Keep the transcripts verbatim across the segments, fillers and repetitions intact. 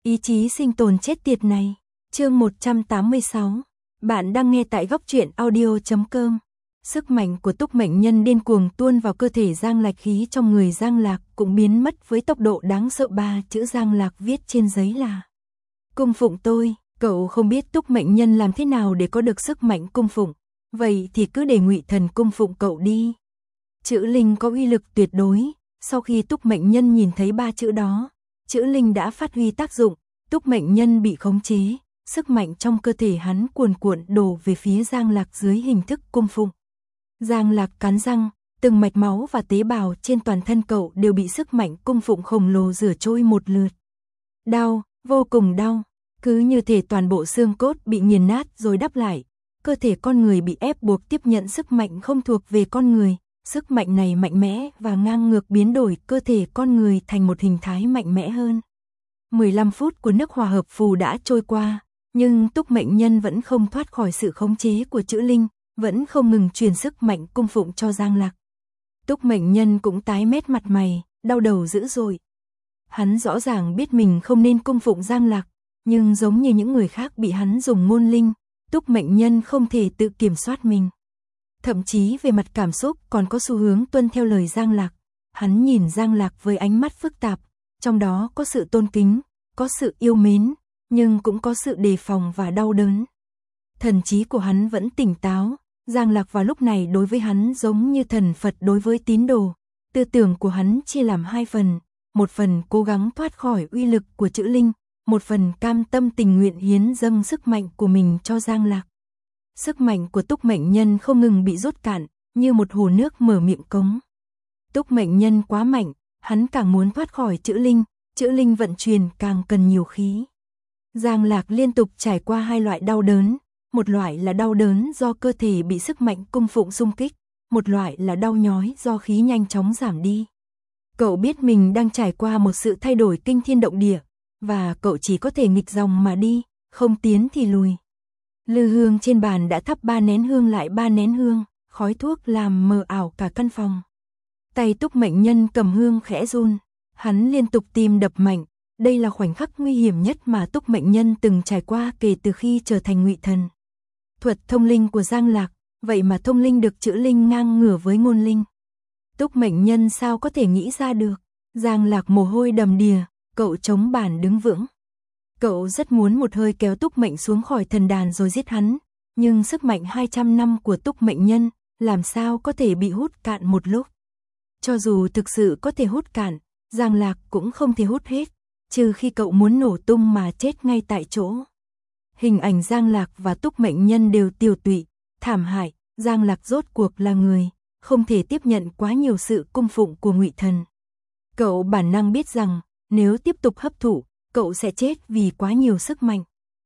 Ý chí sinh tồn chết tiệt này. Chương một trăm tám mươi sáu. Bạn đang nghe tại góc truyện audio chấm com. Sức mạnh của Túc Mệnh Nhân điên cuồng tuôn vào cơ thể Giang Lạc, khí trong người Giang Lạc cũng biến mất với tốc độ đáng sợ. Ba chữ Giang Lạc viết trên giấy là: cung phụng tôi. Cậu không biết Túc Mệnh Nhân làm thế nào để có được sức mạnh cung phụng, vậy thì cứ để Ngụy Thần cung phụng cậu đi. Chữ linh có uy lực tuyệt đối. Sau khi Túc Mệnh Nhân nhìn thấy ba chữ đó, chữ linh đã phát huy tác dụng. Túc Mệnh Nhân bị khống chế, sức mạnh trong cơ thể hắn cuồn cuộn đổ về phía Giang Lạc dưới hình thức cung phụng. Giang Lạc cắn răng, từng mạch máu và tế bào trên toàn thân cậu đều bị sức mạnh cung phụng khổng lồ rửa trôi một lượt. Đau, vô cùng đau, cứ như thể toàn bộ xương cốt bị nghiền nát rồi đắp lại. Cơ thể con người bị ép buộc tiếp nhận sức mạnh không thuộc về con người. Sức mạnh này mạnh mẽ và ngang ngược biến đổi cơ thể con người thành một hình thái mạnh mẽ hơn. mười lăm phút của nước hòa hợp phù đã trôi qua, nhưng Túc Mệnh Nhân vẫn không thoát khỏi sự khống chế của chữ linh, vẫn không ngừng truyền sức mạnh cung phụng cho Giang Lạc. Túc Mệnh Nhân cũng tái mét mặt mày, đau đầu dữ dội. Hắn rõ ràng biết mình không nên cung phụng Giang Lạc, nhưng giống như những người khác bị hắn dùng ngôn linh, Túc Mệnh Nhân không thể tự kiểm soát mình. Thậm chí về mặt cảm xúc còn có xu hướng tuân theo lời Giang Lạc. Hắn nhìn Giang Lạc với ánh mắt phức tạp, trong đó có sự tôn kính, có sự yêu mến, nhưng cũng có sự đề phòng và đau đớn. Thần trí của hắn vẫn tỉnh táo, Giang Lạc vào lúc này đối với hắn giống như thần Phật đối với tín đồ. Tư tưởng của hắn chia làm hai phần, một phần cố gắng thoát khỏi uy lực của chữ linh, một phần cam tâm tình nguyện hiến dâng sức mạnh của mình cho Giang Lạc. Sức mạnh của Túc Mệnh Nhân không ngừng bị rút cạn, như một hồ nước mở miệng cống. Túc Mệnh Nhân quá mạnh, hắn càng muốn thoát khỏi chữ linh, chữ linh vận chuyển càng cần nhiều khí. Giang Lạc liên tục trải qua hai loại đau đớn, một loại là đau đớn do cơ thể bị sức mạnh cung phụng xung kích, một loại là đau nhói do khí nhanh chóng giảm đi. Cậu biết mình đang trải qua một sự thay đổi kinh thiên động địa, và cậu chỉ có thể nghịch dòng mà đi, không tiến thì lùi. Lư hương trên bàn đã thắp ba nén hương lại ba nén hương, khói thuốc làm mờ ảo cả căn phòng. Tay Túc Mệnh Nhân cầm hương khẽ run, hắn liên tục tim đập mạnh. Đây là khoảnh khắc nguy hiểm nhất mà Túc Mệnh Nhân từng trải qua kể từ khi trở thành Ngụy Thần. Thuật thông linh của Giang Lạc, vậy mà thông linh được chữ linh ngang ngửa với ngôn linh. Túc Mệnh Nhân sao có thể nghĩ ra được? Giang Lạc mồ hôi đầm đìa, cậu chống bàn đứng vững. Cậu rất muốn một hơi kéo Túc Mệnh xuống khỏi thần đàn rồi giết hắn, nhưng sức mạnh hai trăm năm của Túc Mệnh Nhân làm sao có thể bị hút cạn một lúc. Cho dù thực sự có thể hút cạn, Giang Lạc cũng không thể hút hết, trừ khi cậu muốn nổ tung mà chết ngay tại chỗ. Hình ảnh Giang Lạc và Túc Mệnh Nhân đều tiều tụy, thảm hại. Giang Lạc rốt cuộc là người, không thể tiếp nhận quá nhiều sự cung phụng của Ngụy Thần. Cậu bản năng biết rằng, nếu tiếp tục hấp thụ, cậu sẽ chết vì quá nhiều sức mạnh.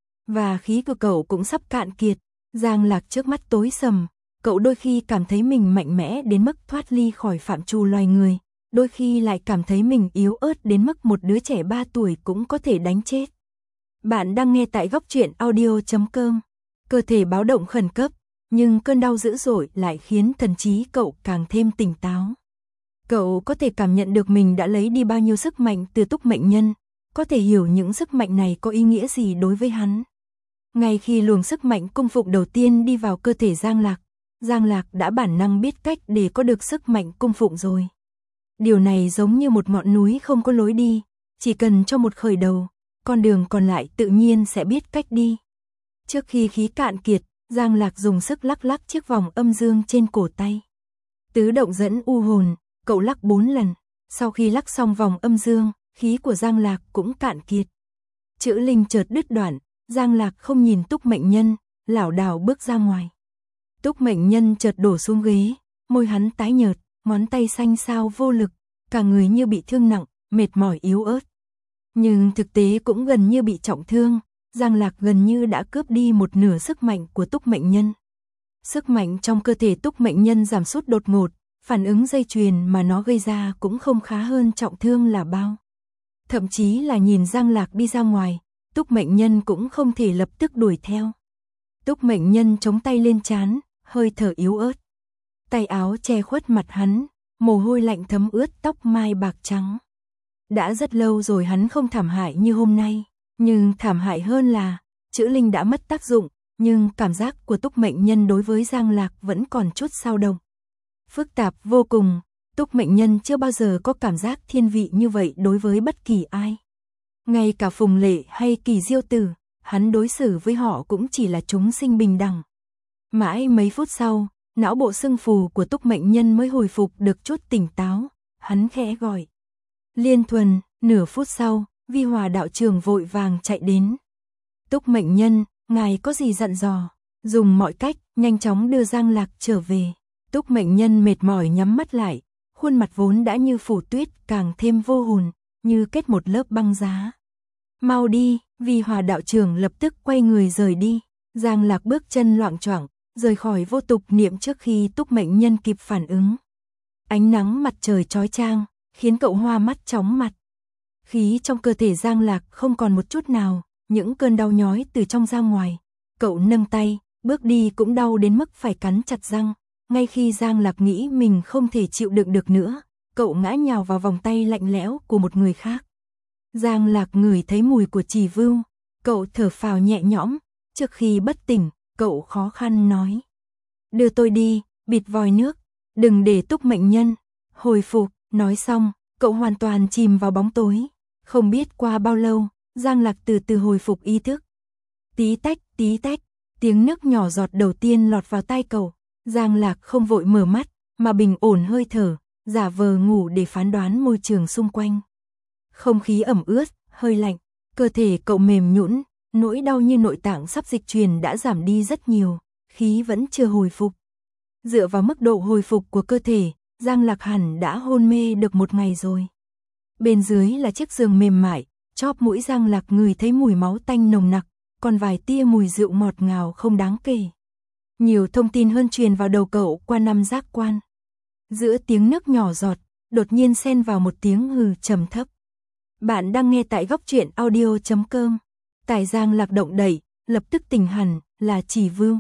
Và khí của cậu cũng sắp cạn kiệt. Giang Lạc trước mắt tối sầm, cậu đôi khi cảm thấy mình mạnh mẽ đến mức thoát ly khỏi phạm trù loài người, đôi khi lại cảm thấy mình yếu ớt đến mức một đứa trẻ ba tuổi cũng có thể đánh chết. Bạn đang nghe tại góc truyện audio chấm com. Cơ thể báo động khẩn cấp, nhưng cơn đau dữ dội lại khiến thần trí cậu càng thêm tỉnh táo. Cậu có thể cảm nhận được mình đã lấy đi bao nhiêu sức mạnh từ Túc Mệnh Nhân, có thể hiểu những sức mạnh này có ý nghĩa gì đối với hắn. Ngay khi luồng sức mạnh cung phụng đầu tiên đi vào cơ thể Giang Lạc, Giang Lạc đã bản năng biết cách để có được sức mạnh cung phụng rồi. Điều này giống như một ngọn núi không có lối đi, chỉ cần cho một khởi đầu, con đường còn lại tự nhiên sẽ biết cách đi. Trước khi khí cạn kiệt, Giang Lạc dùng sức lắc lắc chiếc vòng âm dương trên cổ tay. Tứ động dẫn u hồn, cậu lắc bốn lần, sau khi lắc xong vòng âm dương, khí của Giang Lạc cũng cạn kiệt. Chữ linh chợt đứt đoạn, Giang Lạc không nhìn Túc Mệnh Nhân, lảo đảo bước ra ngoài. Túc Mệnh Nhân chợt đổ xuống ghế, môi hắn tái nhợt, ngón tay xanh xao vô lực, cả người như bị thương nặng, mệt mỏi yếu ớt. Nhưng thực tế cũng gần như bị trọng thương, Giang Lạc gần như đã cướp đi một nửa sức mạnh của Túc Mệnh Nhân. Sức mạnh trong cơ thể Túc Mệnh Nhân giảm sút đột ngột, phản ứng dây chuyền mà nó gây ra cũng không khá hơn trọng thương là bao. Thậm chí là nhìn Giang Lạc đi ra ngoài, Túc Mệnh Nhân cũng không thể lập tức đuổi theo. Túc Mệnh Nhân chống tay lên trán, hơi thở yếu ớt. Tay áo che khuất mặt hắn, mồ hôi lạnh thấm ướt tóc mai bạc trắng. Đã rất lâu rồi hắn không thảm hại như hôm nay, Nhưng thảm hại hơn là, chữ linh đã mất tác dụng, nhưng cảm giác của Túc Mệnh Nhân đối với Giang Lạc vẫn còn chút dao động. Phức tạp vô cùng, Túc Mệnh Nhân chưa bao giờ có cảm giác thiên vị như vậy đối với bất kỳ ai. Ngay cả Phùng Lệ hay Kỳ Diêu Tử, hắn đối xử với họ cũng chỉ là chúng sinh bình đẳng. Mãi mấy phút sau, não bộ sưng phù của Túc Mệnh Nhân mới hồi phục được chút tỉnh táo, hắn khẽ gọi. Liên Thuần, nửa phút sau, Vi Hòa đạo trưởng vội vàng chạy đến. Túc Mệnh Nhân, ngài có gì dặn dò? Dùng mọi cách, nhanh chóng đưa Giang Lạc trở về. Túc Mệnh Nhân mệt mỏi nhắm mắt lại, khuôn mặt vốn đã như phủ tuyết càng thêm vô hồn, như kết một lớp băng giá. Mau đi, Vi Hòa đạo trưởng lập tức quay người rời đi. Giang Lạc bước chân loạng choạng, rời khỏi vô tục niệm trước khi Túc Mệnh Nhân kịp phản ứng. Ánh nắng mặt trời chói chang, khiến cậu hoa mắt chóng mặt. Khí trong cơ thể Giang Lạc không còn một chút nào, những cơn đau nhói từ trong ra ngoài. Cậu nâng tay, bước đi cũng đau đến mức phải cắn chặt răng. Ngay khi Giang Lạc nghĩ mình không thể chịu đựng được nữa, cậu ngã nhào vào vòng tay lạnh lẽo của một người khác. Giang Lạc ngửi thấy mùi của Trì Vưu, cậu thở phào nhẹ nhõm, trước khi bất tỉnh, cậu khó khăn nói. Đưa tôi đi, bịt vòi nước, đừng để Túc Mệnh Nhân hồi phục. Nói xong, cậu hoàn toàn chìm vào bóng tối. Không biết qua bao lâu, Giang Lạc từ từ hồi phục ý thức. Tí tách, tí tách, tiếng nước nhỏ giọt đầu tiên lọt vào tai cậu. Giang Lạc không vội mở mắt, mà bình ổn hơi thở, giả vờ ngủ để phán đoán môi trường xung quanh. Không khí ẩm ướt, hơi lạnh, cơ thể cậu mềm nhũn, nỗi đau như nội tạng sắp dịch truyền đã giảm đi rất nhiều, khí vẫn chưa hồi phục. Dựa vào mức độ hồi phục của cơ thể, Giang Lạc hẳn đã hôn mê được một ngày rồi. Bên dưới là chiếc giường mềm mại, chóp mũi Giang Lạc ngửi thấy mùi máu tanh nồng nặc, còn vài tia mùi rượu ngọt ngào không đáng kể. Nhiều thông tin hơn truyền vào đầu cậu qua năm giác quan. Giữa tiếng nước nhỏ giọt, đột nhiên xen vào một tiếng hừ trầm thấp. Bạn đang nghe tại góc truyện audio chấm com. Tài Giang Lạc động đậy, lập tức tỉnh hẳn, là Trì Vưu.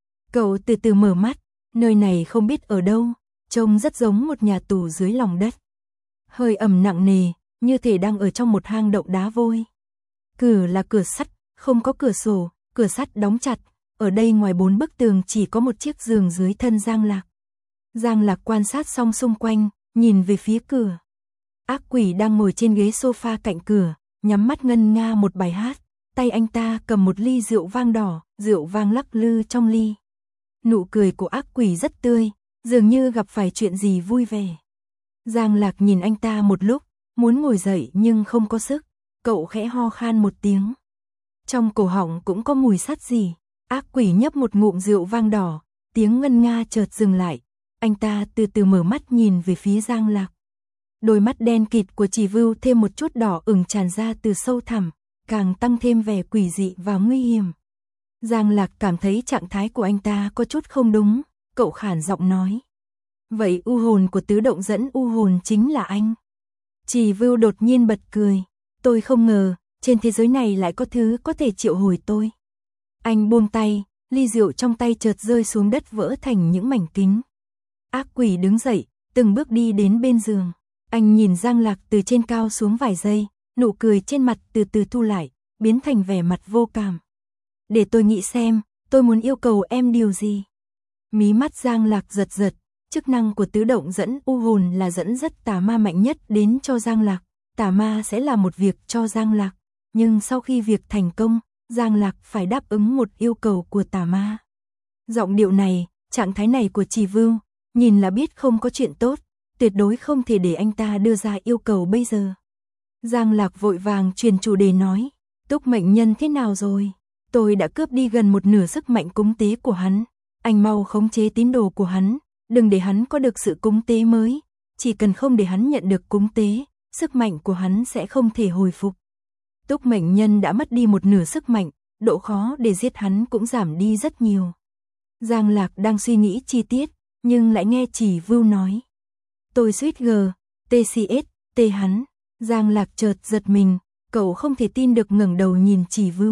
Cậu từ từ mở mắt, nơi này không biết ở đâu, trông rất giống một nhà tù dưới lòng đất. Hơi ẩm nặng nề, như thể đang ở trong một hang động đá vôi. Cửa là cửa sắt, không có cửa sổ, cửa sắt đóng chặt. Ở đây ngoài bốn bức tường chỉ có một chiếc giường dưới thân Giang Lạc. Giang Lạc quan sát xong xung quanh, nhìn về phía cửa. Ác quỷ đang ngồi trên ghế sofa cạnh cửa, nhắm mắt ngân nga một bài hát. Tay anh ta cầm một ly rượu vang đỏ, rượu vang lắc lư trong ly. Nụ cười của ác quỷ rất tươi, dường như gặp phải chuyện gì vui vẻ. Giang Lạc nhìn anh ta một lúc, muốn ngồi dậy nhưng không có sức. Cậu khẽ ho khan một tiếng. Trong cổ họng cũng có mùi sắt gì. Ác quỷ nhấp một ngụm rượu vang đỏ, tiếng ngân nga chợt dừng lại. Anh ta từ từ mở mắt nhìn về phía Giang Lạc. Đôi mắt đen kịt của Trì Vưu thêm một chút đỏ ửng tràn ra từ sâu thẳm, càng tăng thêm vẻ quỷ dị và nguy hiểm. Giang Lạc cảm thấy trạng thái của anh ta có chút không đúng, cậu khản giọng nói. Vậy u hồn của tứ động dẫn u hồn chính là anh. Trì Vưu đột nhiên bật cười. Tôi không ngờ, trên thế giới này lại có thứ có thể triệu hồi tôi. Anh buông tay, ly rượu trong tay chợt rơi xuống đất vỡ thành những mảnh kính. Ác quỷ đứng dậy, từng bước đi đến bên giường. Anh nhìn Giang Lạc từ trên cao xuống vài giây, nụ cười trên mặt từ từ thu lại, biến thành vẻ mặt vô cảm. Để tôi nghĩ xem, tôi muốn yêu cầu em điều gì? Mí mắt Giang Lạc giật giật, chức năng của tứ động dẫn u hồn là dẫn dắt tà ma mạnh nhất đến cho Giang Lạc. Tà ma sẽ làm một việc cho Giang Lạc, nhưng sau khi việc thành công, Giang Lạc phải đáp ứng một yêu cầu của tà ma. Giọng điệu này, trạng thái này của Trì Vưu, nhìn là biết không có chuyện tốt, tuyệt đối không thể để anh ta đưa ra yêu cầu bây giờ. Giang Lạc vội vàng truyền chủ đề nói, Túc Mệnh Nhân thế nào rồi? Tôi đã cướp đi gần một nửa sức mạnh cúng tế của hắn, anh mau khống chế tín đồ của hắn, đừng để hắn có được sự cúng tế mới, chỉ cần không để hắn nhận được cúng tế, sức mạnh của hắn sẽ không thể hồi phục. Túc Mệnh Nhân đã mất đi một nửa sức mạnh, độ khó để giết hắn cũng giảm đi rất nhiều. Giang Lạc đang suy nghĩ chi tiết, nhưng lại nghe Trì Vưu nói. Tôi suýt gờ, tê xê ét, tê hắn. Giang Lạc chợt giật mình, cậu không thể tin được ngẩng đầu nhìn Trì Vưu.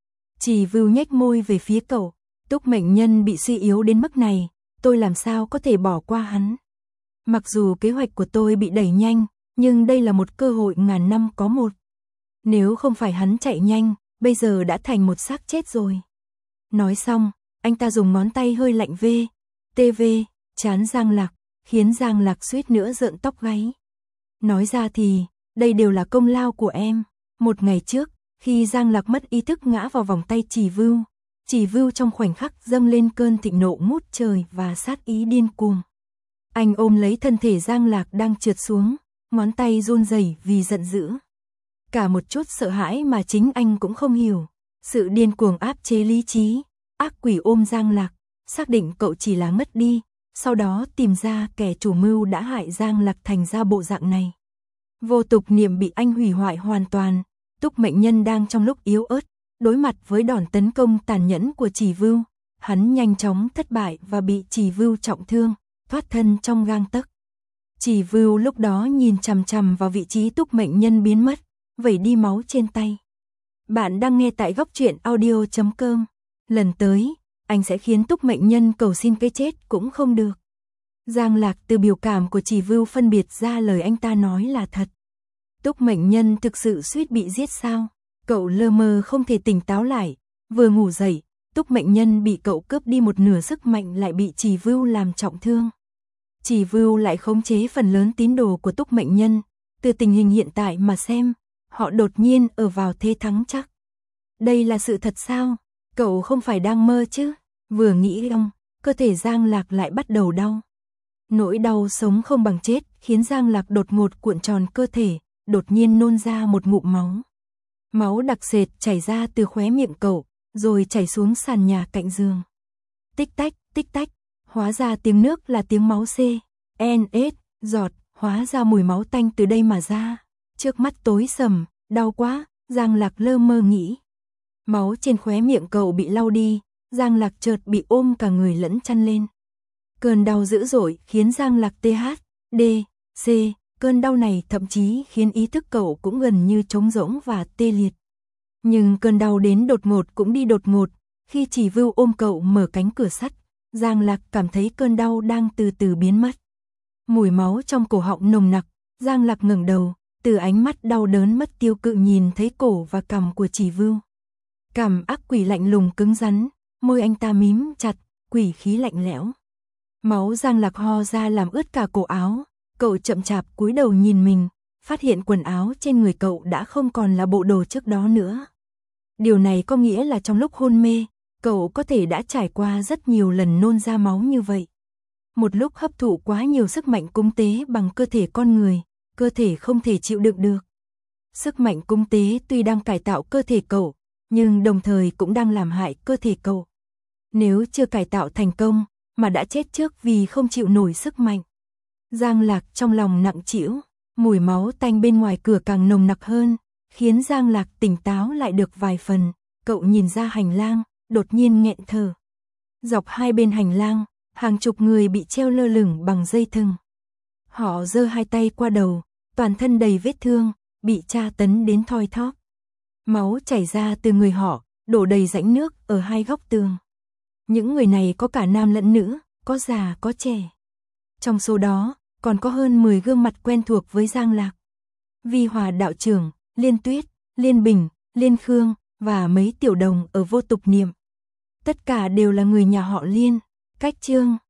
Trì Vưu nhếch môi về phía cậu, Túc Mệnh Nhân bị suy yếu đến mức này, tôi làm sao có thể bỏ qua hắn. Mặc dù kế hoạch của tôi bị đẩy nhanh, nhưng đây là một cơ hội ngàn năm có một. Nếu không phải hắn chạy nhanh, bây giờ đã thành một xác chết rồi. Nói xong, anh ta dùng ngón tay hơi lạnh vê, tê vê, chán Giang Lạc, khiến Giang Lạc suýt nữa rợn tóc gáy. Nói ra thì, đây đều là công lao của em. Một ngày trước, khi Giang Lạc mất ý thức ngã vào vòng tay Trì Vưu, Trì Vưu trong khoảnh khắc dâng lên cơn thịnh nộ ngút trời và sát ý điên cuồng. Anh ôm lấy thân thể Giang Lạc đang trượt xuống, ngón tay run rẩy vì giận dữ. Cả một chút sợ hãi mà chính anh cũng không hiểu. Sự điên cuồng áp chế lý trí, ác quỷ ôm Giang Lạc, xác định cậu chỉ là ngất đi, sau đó tìm ra kẻ chủ mưu đã hại Giang Lạc thành ra bộ dạng này. Vô tục niệm bị anh hủy hoại hoàn toàn, Túc Mệnh Nhân đang trong lúc yếu ớt, đối mặt với đòn tấn công tàn nhẫn của Trì Vưu, hắn nhanh chóng thất bại và bị Trì Vưu trọng thương, thoát thân trong gang tấc. Trì Vưu lúc đó nhìn chằm chằm vào vị trí Túc Mệnh Nhân biến mất, vẩy đi máu trên tay. Bạn đang nghe tại góc truyện audio chấm com. Lần tới, anh sẽ khiến Túc Mệnh Nhân cầu xin cái chết cũng không được. Giang Lạc từ biểu cảm của Trì Vưu phân biệt ra lời anh ta nói là thật. Túc Mệnh Nhân thực sự suýt bị giết sao? Cậu lơ mơ không thể tỉnh táo lại, vừa ngủ dậy, Túc Mệnh Nhân bị cậu cướp đi một nửa sức mạnh lại bị Trì Vưu làm trọng thương. Trì Vưu lại khống chế phần lớn tín đồ của Túc Mệnh Nhân, từ tình hình hiện tại mà xem, họ đột nhiên ở vào thế thắng chắc. Đây là sự thật sao? Cậu không phải đang mơ chứ? Vừa nghĩ xong, cơ thể Giang Lạc lại bắt đầu đau. Nỗi đau sống không bằng chết khiến Giang Lạc đột ngột cuộn tròn cơ thể, đột nhiên nôn ra một ngụm máu. Máu đặc sệt chảy ra từ khóe miệng cậu, rồi chảy xuống sàn nhà cạnh giường. Tích tách, tích tách, hóa ra tiếng nước là tiếng máu C, N, S, giọt, hóa ra mùi máu tanh từ đây mà ra. Trước mắt tối sầm, đau quá, Giang Lạc lơ mơ nghĩ. Máu trên khóe miệng cậu bị lau đi, Giang Lạc chợt bị ôm cả người lẫn chăn lên. Cơn đau dữ dội khiến Giang Lạc tê hát, D, C, cơn đau này thậm chí khiến ý thức cậu cũng gần như trống rỗng và tê liệt. Nhưng cơn đau đến đột ngột cũng đi đột ngột, khi Trì Vưu ôm cậu mở cánh cửa sắt, Giang Lạc cảm thấy cơn đau đang từ từ biến mất. Mùi máu trong cổ họng nồng nặc, Giang Lạc ngẩng đầu, từ ánh mắt đau đớn mất tiêu cự nhìn thấy cổ và cằm của Trì Vưu. Cằm ác quỷ lạnh lùng cứng rắn, môi anh ta mím chặt, quỷ khí lạnh lẽo. Máu Giang Lạc ho ra làm ướt cả cổ áo, cậu chậm chạp cúi đầu nhìn mình, phát hiện quần áo trên người cậu đã không còn là bộ đồ trước đó nữa. Điều này có nghĩa là trong lúc hôn mê, cậu có thể đã trải qua rất nhiều lần nôn ra máu như vậy. Một lúc hấp thụ quá nhiều sức mạnh cúng tế bằng cơ thể con người, cơ thể không thể chịu đựng được. Sức mạnh cúng tế tuy đang cải tạo cơ thể cậu, nhưng đồng thời cũng đang làm hại cơ thể cậu. Nếu chưa cải tạo thành công, mà đã chết trước vì không chịu nổi sức mạnh. Giang Lạc trong lòng nặng trĩu, mùi máu tanh bên ngoài cửa càng nồng nặc hơn, khiến Giang Lạc tỉnh táo lại được vài phần. Cậu nhìn ra hành lang, đột nhiên nghẹn thở. Dọc hai bên hành lang, hàng chục người bị treo lơ lửng bằng dây thừng. Họ giơ hai tay qua đầu, toàn thân đầy vết thương, bị tra tấn đến thoi thóp. Máu chảy ra từ người họ, đổ đầy rãnh nước ở hai góc tường. Những người này có cả nam lẫn nữ, có già có trẻ. Trong số đó, còn có hơn mười gương mặt quen thuộc với Giang Lạc. Vi Hòa đạo trưởng, Liên Tuyết, Liên Bình, Liên Khương và mấy tiểu đồng ở Vô Tục Niệm. Tất cả đều là người nhà họ Liên. Cách chương